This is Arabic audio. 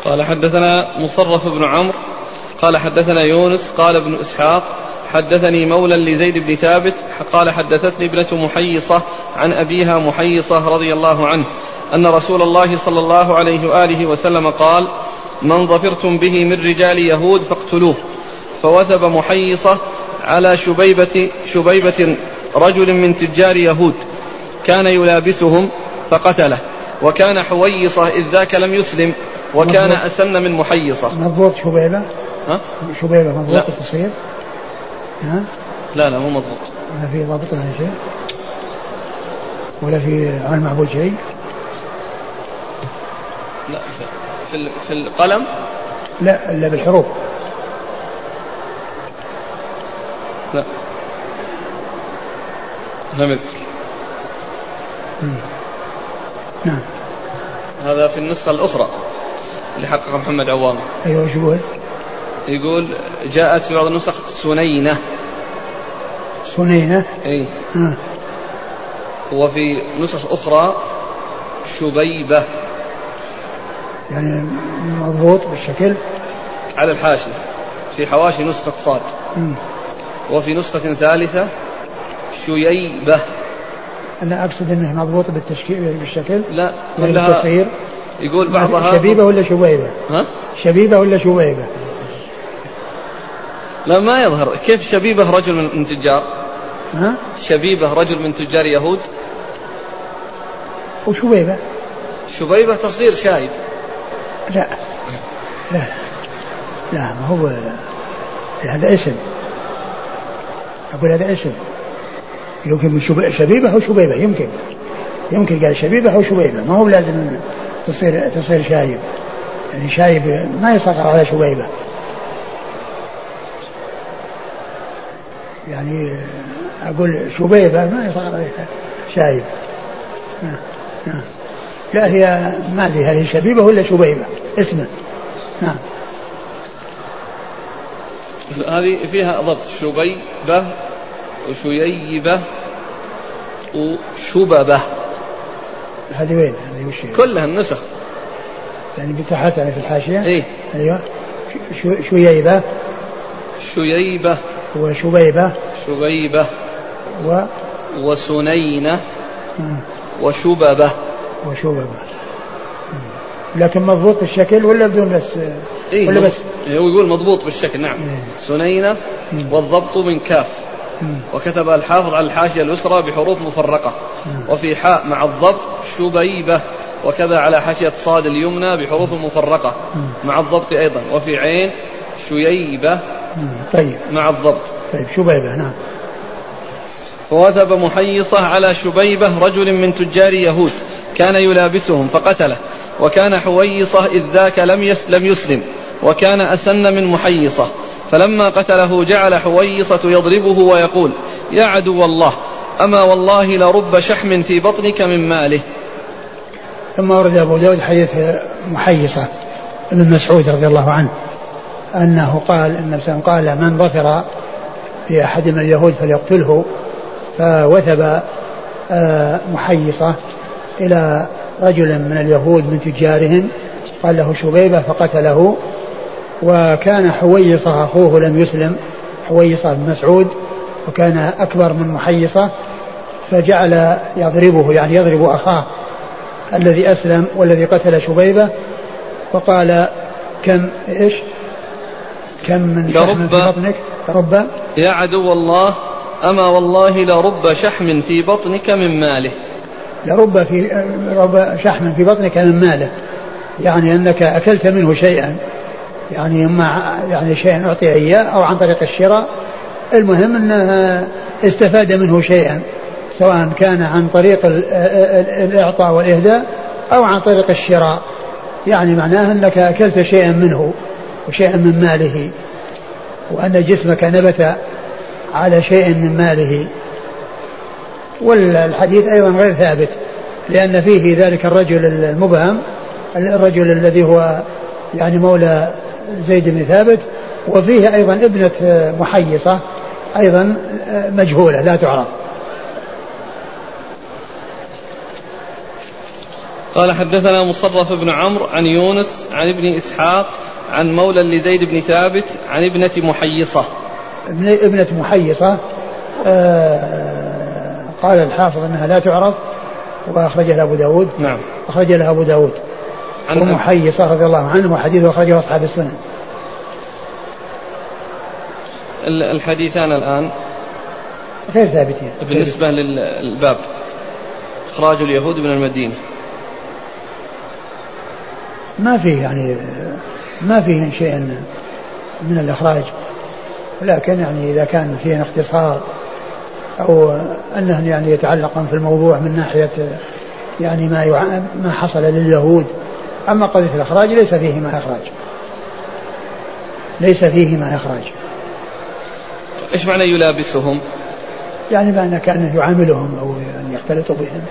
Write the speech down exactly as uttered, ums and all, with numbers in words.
قال حدثنا مصرف بن عمرو قال حدثنا يونس قال ابن إسحاق حدثني مولى لزيد بن ثابت قال حدثتني ابنة محيصة عن أبيها محيصة رضي الله عنه أن رسول الله صلى الله عليه وآله وسلم قال: من ظفرتم به من رجال يهود فاقتلوه. فوثب محيصة على شبيبة, شبيبة رجل من تجار يهود كان يلابسهم فقتله، وكان حويصة إذ ذاك لم يسلم، وكان أسن من محيصة. مضبوط شبيبة؟ ها؟ شبيبة مضبوط التصوير؟ ها؟ لا لا مو مضبوط. ما في ضابط ولا شيء ولا في عمل معبود شيء؟ لا في في القلم لا إلا بالحروف. لا لم يذكر. نعم. هذا في النسخة الأخرى اللي حقق محمد عوام. أيوة شو يقول؟ يقول جاءت في بعض النسخ سنينة. سنينة؟ أي. آه. وفي نسخ أخرى شبيبة. يعني مضبوط بالشكل على الحاشية في حواشي نسخة صاد. م. وفي نسخة ثالثة شييبة. أنا أقصد أنه مضبوط بالتشكيل بالشكل. لا كلها بالتصغير. يقول بعضها شبيبة ولا شبيبة؟ ها؟ شبيبة ولا شبيبة؟ لا ما يظهر. كيف شبيبة رجل من تجار؟ ها؟ شبيبة رجل من تجار يهود. وشبيبة؟ شبيبة تصغير شايب. لا لا لا ما هو هذا اسم. أقول هذا اسم. يمكن من شبيبة أو شبيبة. يمكن يمكن قال شبيبة أو شبيبة. ما هو لازم تصير تصير شايب. يعني شايب ما يصغر على شبيبة. يعني أقول شبيبة ما يصغر عليها شايب. لا هي ما أدري هل هي شبيبة ولا شبيبة اسمه. نعم. هذه فيها ضبط شبيبة وشييبة وشببة. هذه وين؟ هذه وش هي؟ كلها النسخ يعني بتحت يعني في الحاشية. إيه؟ أيوة. شييبة شييبة وشبيبة شبيبة و وسنينة وشببة وشببة. لكن مضبوط بالشكل ولا بدون بس؟ إيه ولا بس هو يقول مضبوط بالشكل. نعم. إيه. سنينة والضبط من كاف. مم. وكتب الحافظ على الحاشية اليسرى بحروف مفرقة. مم. وفي حاء مع الضبط شبيبة، وكذا على حاشية صاد اليمنى بحروف مفرقة. مم. مع الضبط أيضا. وفي عين شييبة. مم. طيب مع الضبط. طيب شبيبة. نعم. فوثب محيصة على شبيبة رجل من تجار يهود كان يلابسهم فقتله، وكان حويصة إذ ذاك لم لم يسلم، وكان أسن من محيصة. فلما قتله جعل حويصة يضربه ويقول: يا عدو الله، أما والله لرب شحم في بطنك من ماله. ثم ورد أبو داود حديث محيصة ابن مسعود رضي الله عنه أنه قال إن قال: من ظفر في أحد من اليهود فليقتله. فوثب محيصة إلى رجل من اليهود من تجارهم قال له شبيبة فقتله، وكان حويصة أخوه لم يسلم، حويصة بن مسعود، وكان أكبر من محيصة، فجعل يضربه يعني يضرب أخاه الذي أسلم والذي قتل شبيبة، وقال: كم إيش كم من شحم في بطنك لرب يا عدو الله، أما والله لرب شحم في بطنك من ماله. لرب في رب شحم في بطنك من ماله، يعني أنك أكلت منه شيئا، يعني إما يعني شيئا أعطي إياه أو عن طريق الشراء، المهم أنه استفاد منه شيئا، سواء كان عن طريق الإعطاء والإهداء أو عن طريق الشراء، يعني معناه أنك أكلت شيئا منه وشيئا من ماله، وأن جسمك نبت على شيء من ماله. والحديث أيضا غير ثابت، لأن فيه ذلك الرجل المبهم، الرجل الذي هو يعني مولى زيد بن ثابت، وفيه أيضا ابنة محيصة أيضا مجهولة لا تعرف. قال حدثنا مصرف بن عمرو عن يونس عن ابن إسحاق عن مولى لزيد بن ثابت عن ابنة محيصة. ابنة محيصة آه قال الحافظ أنها لا تعرف وأخرج لها أبو داود. نعم. أخرج لها أبو داود. ومحيصة رضي الله عنه وحديثه أخرجه أصحاب السنن. الحديثان الآن غير ثابتين بالنسبة للباب إخراج اليهود من المدينة. ما فيه يعني ما فيه شيء من الإخراج، لكن يعني إذا كان فيه اختصار أو أنه يعني يتعلق في الموضوع من ناحية يعني ما ما حصل لليهود. أما قضية الإخراج ليس فيه ما إخراج، ليس فيه ما إخراج. إيش معنى يلابسهم؟ يعني معنى كأنه يعاملهم أو يعني يختلط بهم.